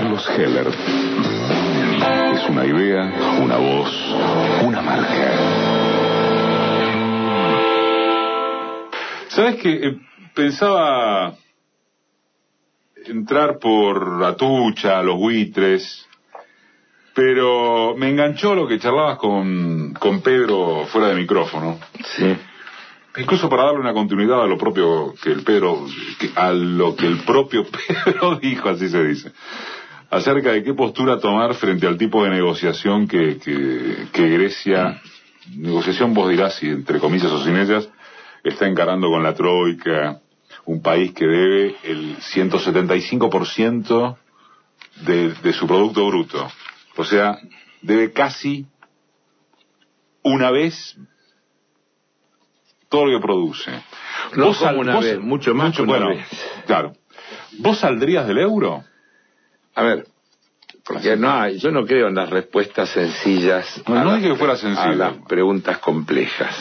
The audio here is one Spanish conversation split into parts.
Carlos Heller. Es una idea, una voz, una marca. ¿Sabes qué? Pensaba entrar por Atucha, Los Buitres, pero me enganchó lo que charlabas con Pedro fuera de micrófono. Sí. Incluso para darle una continuidad a lo propio que el Pedro, a lo que el propio Pedro dijo, así se dice, acerca de qué postura tomar frente al tipo de negociación que Grecia, negociación vos dirás, si entre comillas o sin ellas, está encarando con la Troika, un país que debe el 175% de su Producto Bruto. O sea, debe casi una vez todo lo que produce. No como una vez, mucho más que una vez. Claro. ¿Vos saldrías del euro? A ver, porque yo no creo en las respuestas sencillas. No dije que fuera sencillo. A las preguntas complejas.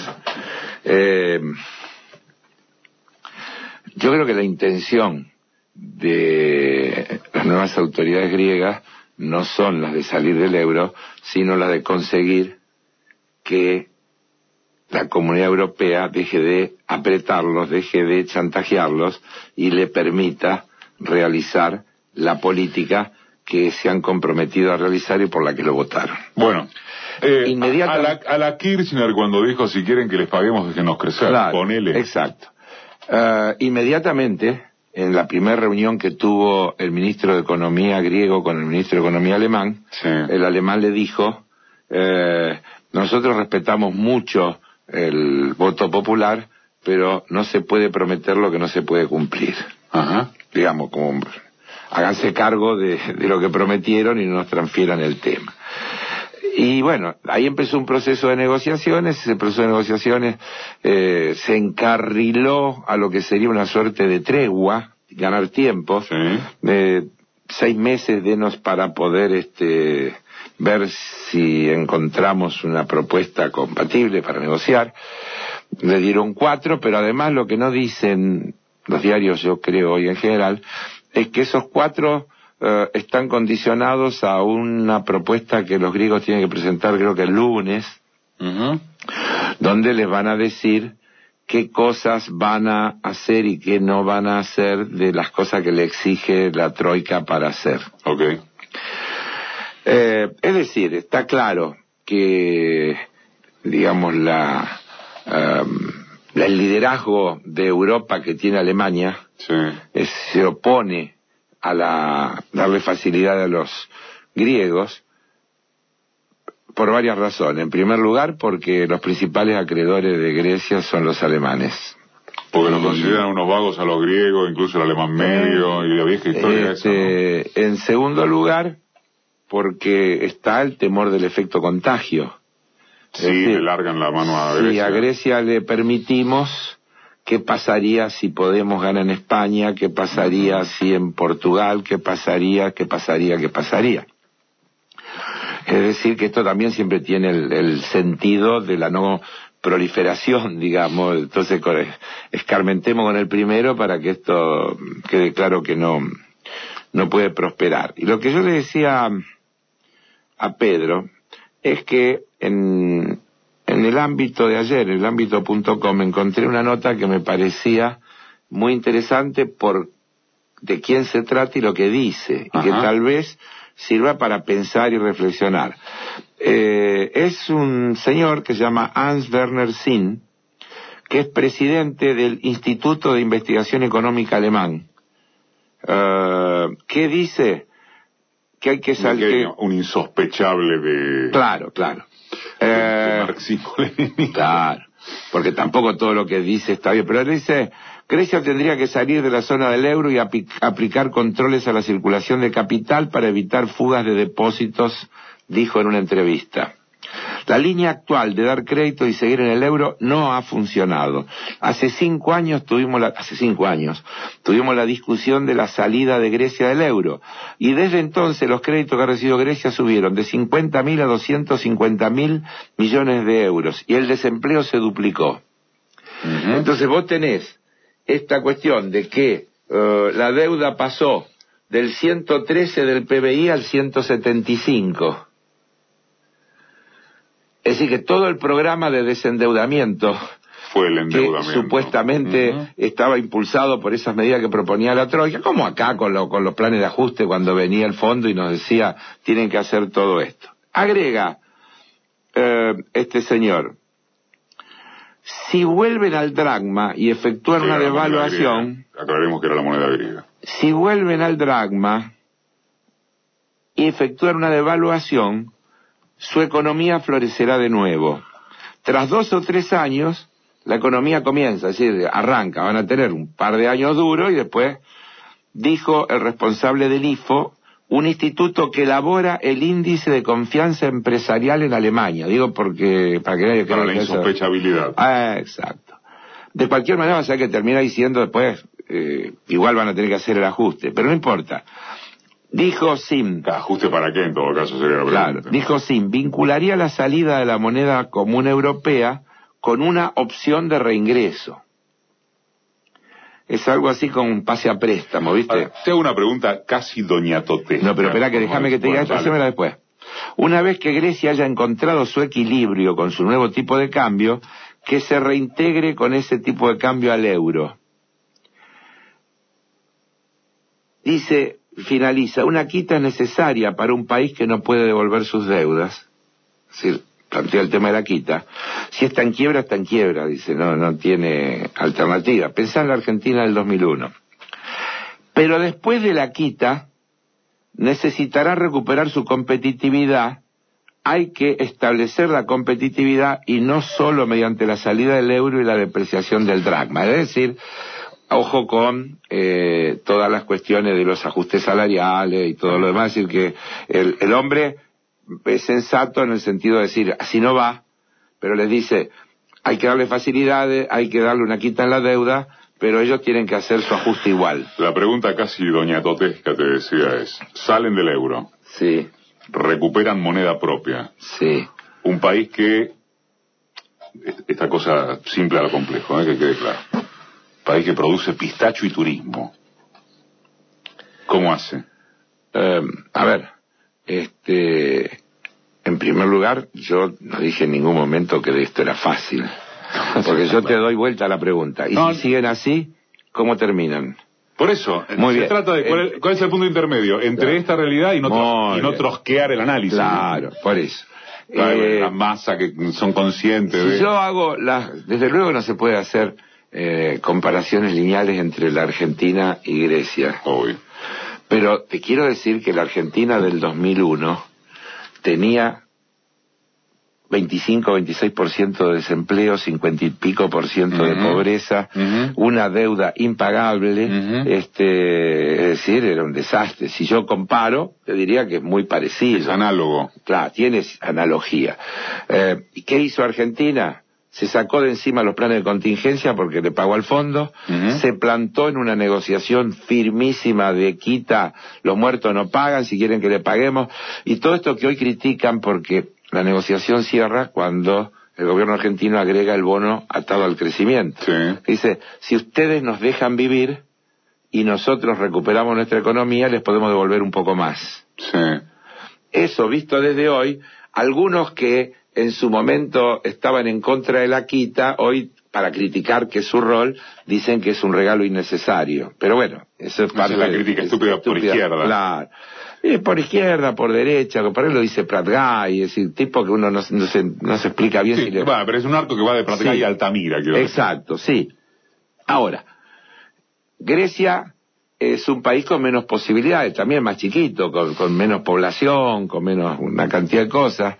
Yo creo que la intención de las nuevas autoridades griegas no son las de salir del euro, sino las de conseguir que la Comunidad Europea deje de apretarlos, deje de chantajearlos y le permita realizar la política que se han comprometido a realizar y por la que lo votaron. Bueno, a la Kirchner cuando dijo si quieren que les paguemos déjenos crecer, claro, ponele. Exacto. Inmediatamente, en la primera reunión que tuvo el ministro de Economía griego con el ministro de Economía alemán, sí, el alemán le dijo, nosotros respetamos mucho el voto popular, pero no se puede prometer lo que no se puede cumplir. Ajá. Digamos, como háganse cargo de lo que prometieron y no nos transfieran el tema. Y bueno, ahí empezó un proceso de negociaciones. Ese proceso de negociaciones se encarriló a lo que sería una suerte de tregua, ganar tiempo. Sí. 6 meses denos para poder ver si encontramos una propuesta compatible para negociar. Le dieron 4, pero además lo que no dicen los diarios, yo creo hoy en general, es que esos 4 están condicionados a una propuesta que los griegos tienen que presentar, creo que el lunes, donde les van a decir qué cosas van a hacer y qué no van a hacer de las cosas que le exige la Troika para hacer. Okay. Es decir, está claro que, digamos, el liderazgo de Europa que tiene Alemania, sí, se opone a darle facilidad a los griegos por varias razones. En primer lugar, porque los principales acreedores de Grecia son los alemanes. Porque los consideran unos vagos a los griegos, incluso el alemán medio y la vieja historia esa, ¿no? En segundo lugar, porque está el temor del efecto contagio. Sí, le largan la mano a Grecia. Si a Grecia le permitimos, ¿qué pasaría si Podemos gana en España? ¿Qué pasaría si en Portugal? ¿Qué pasaría? Es decir, que esto también siempre tiene el sentido de la no proliferación, digamos. Entonces, escarmentemos con el primero para que esto quede claro que no puede prosperar. Y lo que yo le decía a Pedro es que en el ámbito de ayer, en el ámbito.com, encontré una nota que me parecía muy interesante por de quién se trata y lo que dice, y que tal vez sirva para pensar y reflexionar. Es un señor que se llama Hans Werner Sinn, que es presidente del Instituto de Investigación Económica Alemán, que dice que hay que salir... Un insospechable de... Claro. de marxismo-leninismo. Claro, porque tampoco todo lo que dice está bien, pero él dice, Grecia tendría que salir de la zona del euro y aplicar controles a la circulación de capital para evitar fugas de depósitos, dijo en una entrevista. La línea actual de dar crédito y seguir en el euro no ha funcionado. Hace 5 años tuvimos la discusión de la salida de Grecia del euro, y desde entonces los créditos que ha recibido Grecia subieron de 50.000 a 250.000 millones de euros, y el desempleo se duplicó. Entonces vos tenés esta cuestión de que la deuda pasó del 113 del PBI al 175. Es decir, que todo el programa de desendeudamiento fue el endeudamiento, que supuestamente estaba impulsado por esas medidas que proponía la Troika, como acá con los planes de ajuste cuando venía el fondo y nos decía, tienen que hacer todo esto. Agrega este señor, si vuelven al dracma y efectúan una devaluación, aclaremos que era la moneda griega. Si vuelven al dracma y efectúan una devaluación, su economía florecerá de nuevo. Tras 2 o 3 años, la economía comienza, es decir, arranca, van a tener un par de años duros y después, dijo el responsable del IFO, un instituto que elabora el índice de confianza empresarial en Alemania. Digo porque para que nadie crea para la insospechabilidad. Exacto. De cualquier manera, vas a que termina diciendo después, igual van a tener que hacer el ajuste, pero no importa. Dijo Sim. ¿Ajuste para qué en todo caso sería la pregunta? Claro, dijo Sim, vincularía la salida de la moneda común europea con una opción de reingreso. Es algo así como un pase a préstamo, ¿viste? Ahora, te hago una pregunta casi doñatotesca. No, pero espera que déjame que te diga esto, hacémela después. Una vez que Grecia haya encontrado su equilibrio con su nuevo tipo de cambio, que se reintegre con ese tipo de cambio al euro. Dice, finaliza, una quita es necesaria para un país que no puede devolver sus deudas. Es decir, plantea el tema de la quita. Si está en quiebra, dice, no tiene alternativa. Pensá en la Argentina del 2001. Pero después de la quita, necesitará recuperar su competitividad. Hay que establecer la competitividad y no solo mediante la salida del euro y la depreciación del dracma. Es decir, ojo con todas las cuestiones de los ajustes salariales y todo lo demás. Es decir, que el hombre es sensato en el sentido de decir, así no va, pero les dice, hay que darle facilidades, hay que darle una quita en la deuda, pero ellos tienen que hacer su ajuste igual. La pregunta casi doñatotesca, te decía, es, salen del euro. Sí. Recuperan moneda propia. Sí. Un país que, esta cosa simple a lo complejo, que quede claro, país que produce pistacho y turismo. ¿Cómo hace? A ver, en primer lugar, yo no dije en ningún momento que de esto era fácil, porque yo te doy vuelta a la pregunta. Y si siguen así, ¿cómo terminan? Por eso, Muy bien. Trata de cuál es el punto intermedio entre esta realidad y no trosquear el análisis. Claro, por eso. La masa que son conscientes de... Yo hago desde luego no se puede hacer comparaciones lineales entre la Argentina y Grecia. Obvio. Pero te quiero decir que la Argentina del 2001 tenía 25-26% de desempleo, 50 y pico % de pobreza, una deuda impagable, es decir, era un desastre. Si yo comparo, te diría que es muy parecido. Es análogo. Claro, tienes analogía. ¿Y qué hizo Argentina? Se sacó de encima los planes de contingencia porque le pagó al fondo, se plantó en una negociación firmísima de quita, los muertos no pagan, si quieren que le paguemos, y todo esto que hoy critican porque la negociación cierra cuando el gobierno argentino agrega el bono atado al crecimiento. Sí. Dice, si ustedes nos dejan vivir y nosotros recuperamos nuestra economía, les podemos devolver un poco más. Sí. Eso, visto desde hoy, algunos que en su momento estaban en contra de la quita, hoy, para criticar que es su rol, dicen que es un regalo innecesario. Pero bueno, eso es parte de la crítica estúpida por izquierda. Claro. Por izquierda, por derecha, por ahí lo dice Pratgay, es decir, tipo que uno no se explica bien. Sí, pero es un arco que va de Pratgay a Altamira. Exacto, sí. Ahora, Grecia es un país con menos posibilidades, también más chiquito, con menos población, con menos una cantidad de cosas.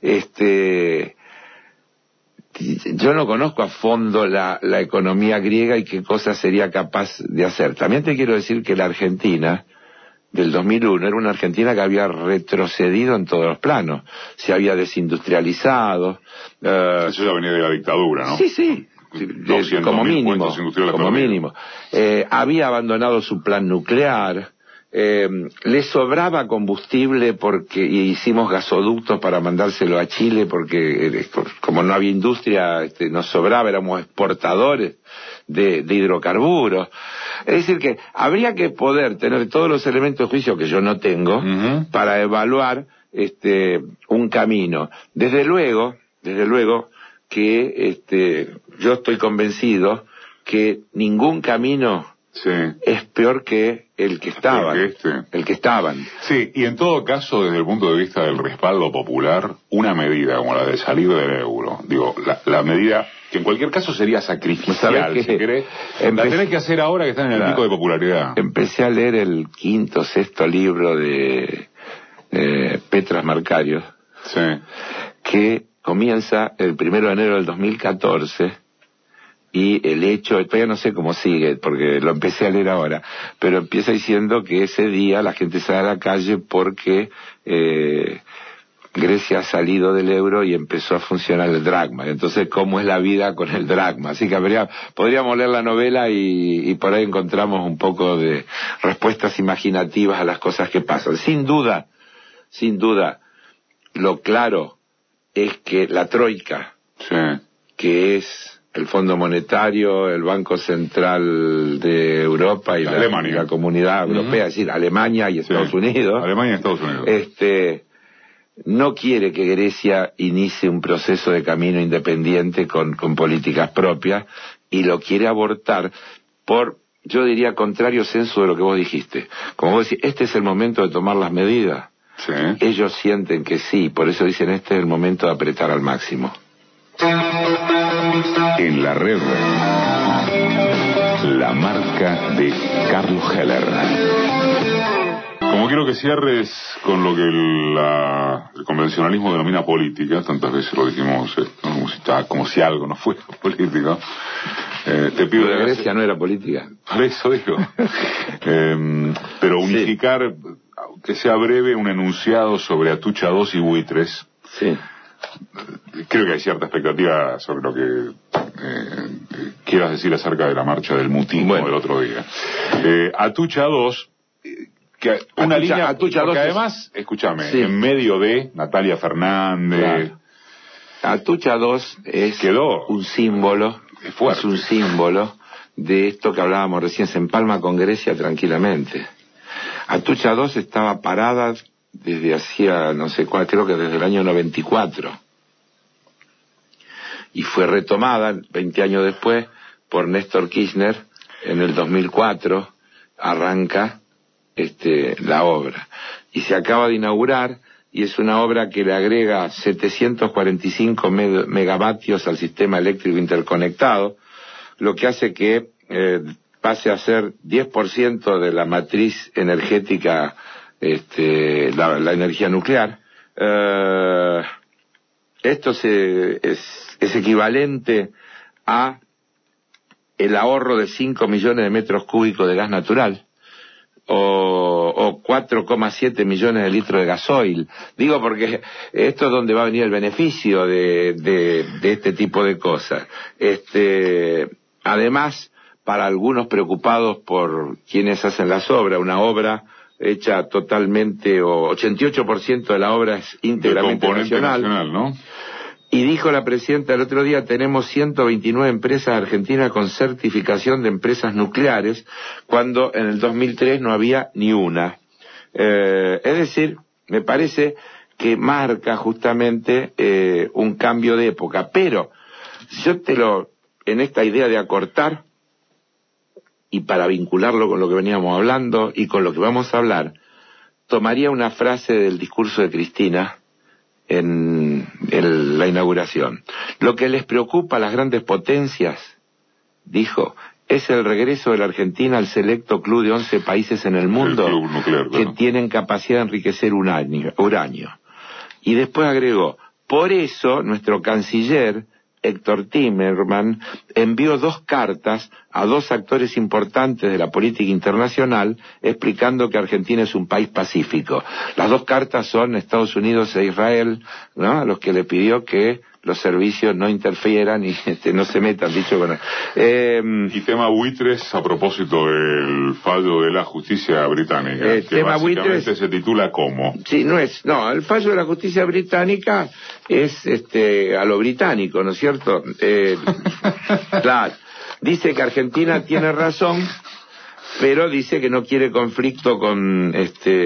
Yo no conozco a fondo la economía griega y qué cosas sería capaz de hacer. También te quiero decir que la Argentina del 2001 era una Argentina que había retrocedido en todos los planos, se había desindustrializado. Eso ya venía de la dictadura, ¿no? Sí. Como mínimo. Había abandonado su plan nuclear, le sobraba combustible porque hicimos gasoductos para mandárselo a Chile porque como no había industria nos sobraba, éramos exportadores de hidrocarburos. Es decir que habría que poder tener todos los elementos de juicio que yo no tengo para evaluar un camino. Desde luego que yo estoy convencido que ningún camino es peor que el que estaban. Sí, y en todo caso, desde el punto de vista del respaldo popular, una medida como la de salir del euro, digo, la medida que en cualquier caso sería sacrificial, si querés, la tenés que hacer ahora que están en el pico de popularidad. Empecé a leer el 5º, 6º libro de Petras Markarios, que comienza el 1 de enero del 2014, y el hecho, todavía no sé cómo sigue, porque lo empecé a leer ahora, pero empieza diciendo que ese día la gente sale a la calle porque Grecia ha salido del euro y empezó a funcionar el dracma. Entonces, ¿cómo es la vida con el dracma? Así que podríamos leer la novela y por ahí encontramos un poco de respuestas imaginativas a las cosas que pasan. Sin duda, lo claro es que la Troika, que es el Fondo Monetario, el Banco Central de Europa y la Comunidad Europea, es decir, Alemania y Estados Unidos. Alemania y Estados Unidos. No quiere que Grecia inicie un proceso de camino independiente con políticas propias, y lo quiere abortar por, yo diría, contrario senso de lo que vos dijiste. Como vos decís, este es el momento de tomar las medidas. Ellos sienten que sí, por eso dicen, este es el momento de apretar al máximo. En la red, la marca de Carlos Heller. Como quiero que cierres con lo que el convencionalismo denomina política, tantas veces lo dijimos, como si algo no fuera político, te pido... Pero Grecia no era política. Por eso digo. Pero unificar, que sea breve, un enunciado sobre Atucha 2 y buitres. Sí. Creo que hay cierta expectativa sobre lo que quieras decir acerca de la marcha del mutismo del otro día. Atucha 2, que una línea, Atucha 2 porque además, escúchame, en medio de Natalia Fernández. Atucha 2 quedó un símbolo, es un símbolo de esto que hablábamos recién, se empalma con Grecia tranquilamente. Atucha 2 estaba parada desde hacía, no sé cuál, creo que desde el año 94. Y fue retomada 20 años después por Néstor Kirchner en el 2004, arranca la obra. Y se acaba de inaugurar, y es una obra que le agrega 745 megavatios al sistema eléctrico interconectado, lo que hace que pase a ser 10% de la matriz energética, la energía nuclear. Esto es equivalente a el ahorro de 5 millones de metros cúbicos de gas natural, o 4,7 millones de litros de gasoil. Digo porque esto es donde va a venir el beneficio de este tipo de cosas. Además, para algunos preocupados por quienes hacen las obras, una obra hecha totalmente, o 88% de la obra es íntegramente nacional, ¿no? Y dijo la presidenta el otro día, tenemos 129 empresas argentinas con certificación de empresas nucleares, cuando en el 2003 no había ni una. Es decir, me parece que marca justamente un cambio de época. Pero, yo en esta idea de acortar, y para vincularlo con lo que veníamos hablando y con lo que vamos a hablar, tomaría una frase del discurso de Cristina en la inauguración. Lo que les preocupa a las grandes potencias, dijo, es el regreso de la Argentina al selecto club de 11 países en el mundo nuclear, que tienen capacidad de enriquecer uranio. Y después agregó, por eso nuestro canciller Héctor Timerman envió 2 cartas a 2 actores importantes de la política internacional explicando que Argentina es un país pacífico. Las 2 cartas son Estados Unidos e Israel, ¿no?, a los que le pidió que los servicios no interfieran y no se metan, dicho con... Y tema buitres, a propósito del fallo de la justicia británica, que tema básicamente buitres, se titula ¿cómo? Sí, el fallo de la justicia británica es a lo británico, ¿no es cierto? Claro, dice que Argentina tiene razón, pero dice que no quiere conflicto con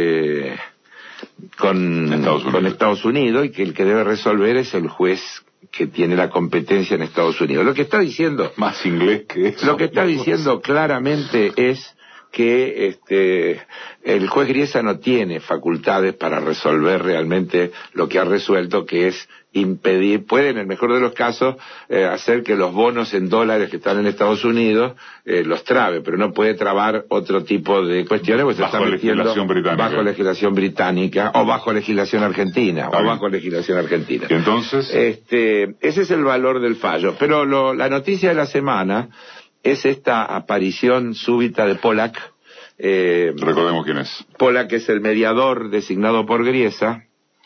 Estados Unidos y que el que debe resolver es el juez que tiene la competencia en Estados Unidos. Lo que está diciendo, más inglés que eso, lo que está diciendo claramente es que el juez Griesa no tiene facultades para resolver realmente lo que ha resuelto, que es impedir, puede en el mejor de los casos hacer que los bonos en dólares que están en Estados Unidos los trabe, pero no puede trabar otro tipo de cuestiones, pues se está metiendo bajo legislación británica o bajo legislación argentina bajo legislación argentina. ¿Y entonces? Ese es el valor del fallo, pero la noticia de la semana es esta aparición súbita de Pollack. Recordemos quién es. Pollack es el mediador designado por Griesa,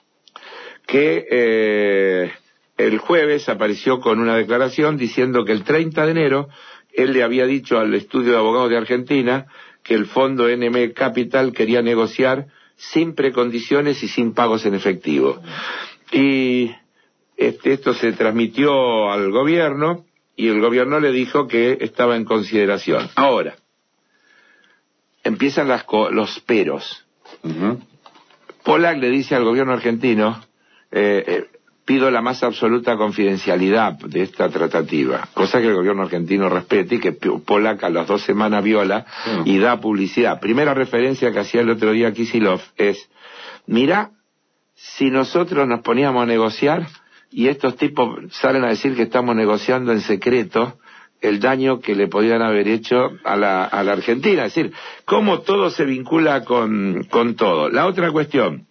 que el jueves apareció con una declaración diciendo que el 30 de enero él le había dicho al estudio de abogados de Argentina que el fondo NM Capital quería negociar sin precondiciones y sin pagos en efectivo. Y esto se transmitió al gobierno y el gobierno le dijo que estaba en consideración. Ahora, empiezan los peros. Pollack le dice al gobierno argentino, pido la más absoluta confidencialidad de esta tratativa, cosa que el gobierno argentino respete y que Pollack a las 2 semanas viola y da publicidad. Primera referencia que hacía el otro día Kicillof es, mirá, si nosotros nos poníamos a negociar y estos tipos salen a decir que estamos negociando en secreto, el daño que le podían haber hecho a la Argentina. Es decir, cómo todo se vincula con todo. La otra cuestión,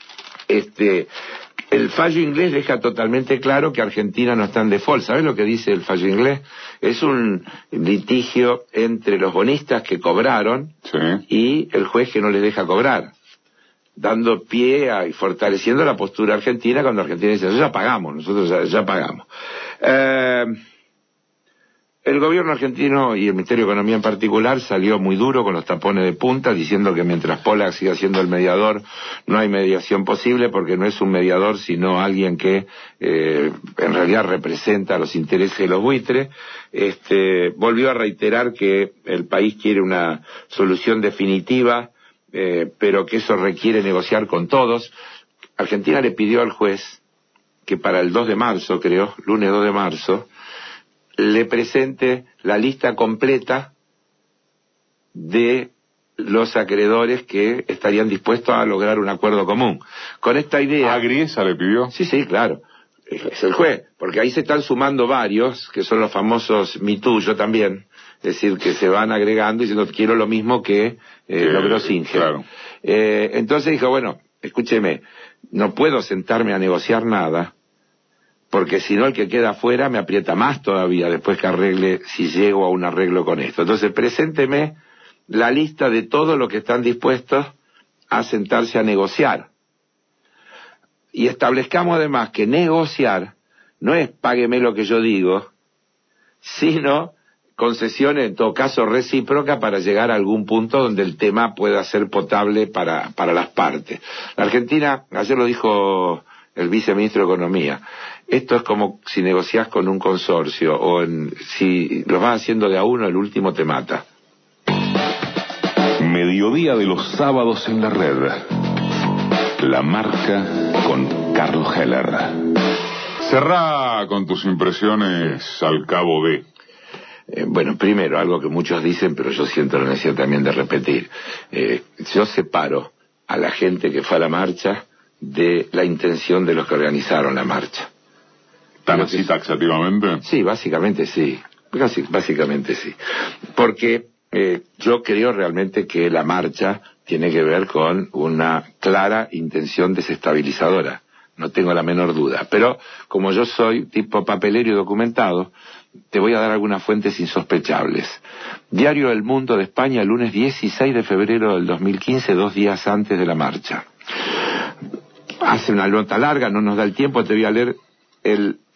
el fallo inglés deja totalmente claro que Argentina no está en default. ¿Sabes lo que dice el fallo inglés? Es un litigio entre los bonistas que cobraron y el juez que no les deja cobrar, dando pie y fortaleciendo la postura argentina cuando Argentina dice, nosotros ya pagamos. El gobierno argentino y el Ministerio de Economía en particular salió muy duro con los tapones de punta, diciendo que mientras Pollack siga siendo el mediador no hay mediación posible, porque no es un mediador sino alguien que en realidad representa los intereses de los buitres. Volvió a reiterar que el país quiere una solución definitiva, pero que eso requiere negociar con todos. Argentina le pidió al juez que para el 2 de marzo, creo, lunes 2 de marzo, le presente la lista completa de los acreedores que estarían dispuestos a lograr un acuerdo común. Con esta idea... ¿A Griesa le pidió? Sí, claro. Es el juez, porque ahí se están sumando varios, que son los famosos Me Too, yo también. Es decir, que se van agregando y diciendo, quiero lo mismo que logró Singer. Claro. Entonces dijo, bueno, escúcheme, no puedo sentarme a negociar nada, porque si no el que queda afuera me aprieta más todavía después que arregle, si llego a un arreglo con esto. Entonces presénteme la lista de todo lo que están dispuestos a sentarse a negociar. Y establezcamos además que negociar no es págueme lo que yo digo, sino concesiones, en todo caso recíproca, para llegar a algún punto donde el tema pueda ser potable para las partes. La Argentina, ayer lo dijo el viceministro de Economía, esto es como si negociás con un consorcio, si los vas haciendo de a uno, el último te mata. Mediodía de los sábados en la red. La Marca con Carlos Heller. Cerrá con tus impresiones al cabo de... Bueno, primero, algo que muchos dicen, pero yo siento la necesidad también de repetir. Yo separo a la gente que fue a la marcha de la intención de los que organizaron la marcha. ¿Tan así taxativamente? Sí, básicamente sí. Básicamente sí. Porque yo creo realmente que la marcha tiene que ver con una clara intención desestabilizadora. No tengo la menor duda. Pero como yo soy tipo papelero y documentado, te voy a dar algunas fuentes insospechables. Diario El Mundo de España, lunes 16 de febrero del 2015, 2 días antes de la marcha. Hace una nota larga, no nos da el tiempo, te voy a leer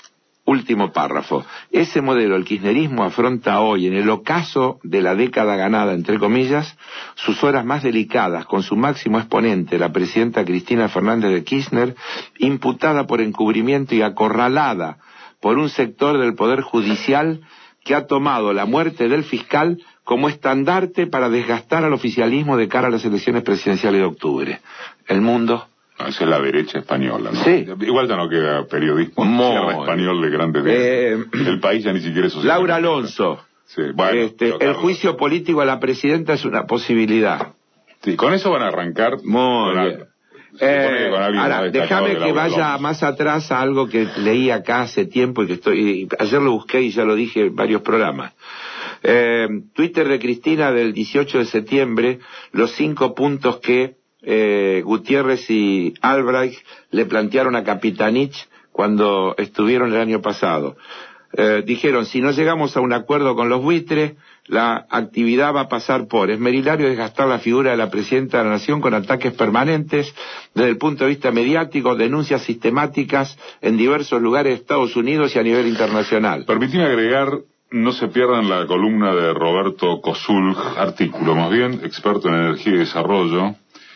último párrafo. Ese modelo, el kirchnerismo afronta hoy, en el ocaso de la década ganada, entre comillas, sus horas más delicadas, con su máximo exponente, la presidenta Cristina Fernández de Kirchner, imputada por encubrimiento y acorralada por un sector del Poder Judicial que ha tomado la muerte del fiscal como estandarte para desgastar al oficialismo de cara a las elecciones presidenciales de octubre. El mundo... Esa es la derecha española, ¿no? Sí. Igual ya no queda periodismo español de grande. El país ya ni siquiera es social. Laura Alonso. Sí, bueno, el juicio político a la presidenta es una posibilidad. Sí, con eso van a arrancar. Muy bien. Ahora, déjame que vaya más atrás a algo que leí acá hace tiempo y que ayer lo busqué y ya lo dije en varios programas. Twitter de Cristina del 18 de septiembre, los 5 puntos que Gutiérrez y Albright le plantearon a Capitanich cuando estuvieron el año pasado. Dijeron, si no llegamos a un acuerdo con los buitres, la actividad va a pasar por esmerilario desgastar la figura de la presidenta de la Nación con ataques permanentes desde el punto de vista mediático, denuncias sistemáticas en diversos lugares de Estados Unidos y a nivel internacional. Permíteme agregar, no se pierdan la columna de Roberto Cosul, artículo más bien, experto en energía y desarrollo,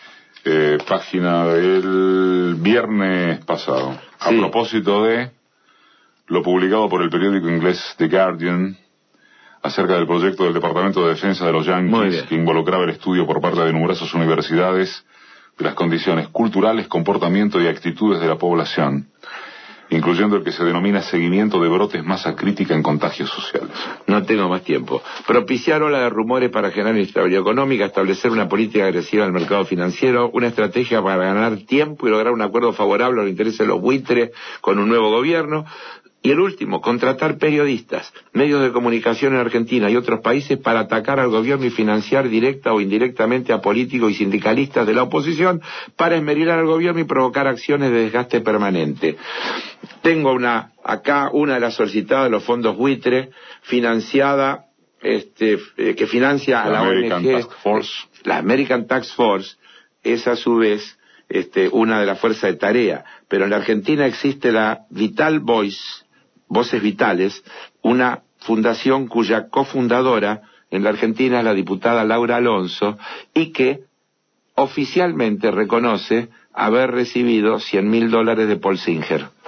página del viernes pasado, a propósito de lo publicado por el periódico inglés The Guardian acerca del proyecto del Departamento de Defensa de los Yankees que involucraba el estudio por parte de numerosas universidades de las condiciones culturales, comportamiento y actitudes de la población, incluyendo el que se denomina seguimiento de brotes masa crítica en contagios sociales. No tengo más tiempo. Propiciar ola de rumores para generar inestabilidad económica, establecer una política agresiva en el mercado financiero, una estrategia para ganar tiempo y lograr un acuerdo favorable a los intereses de los buitres con un nuevo gobierno. Y el último, contratar periodistas, medios de comunicación en Argentina y otros países para atacar al gobierno y financiar directa o indirectamente a políticos y sindicalistas de la oposición para esmerilar al gobierno y provocar acciones de desgaste permanente. Tengo acá una de las solicitadas de los fondos buitre, financiada, que financia a la American ONG. Task Force. La American Task Force es a su vez una de las fuerzas de tarea, pero en la Argentina existe la Vital Voice, Voces Vitales, una fundación cuya cofundadora en la Argentina es la diputada Laura Alonso y que oficialmente reconoce haber recibido $100.000 de Paul Singer.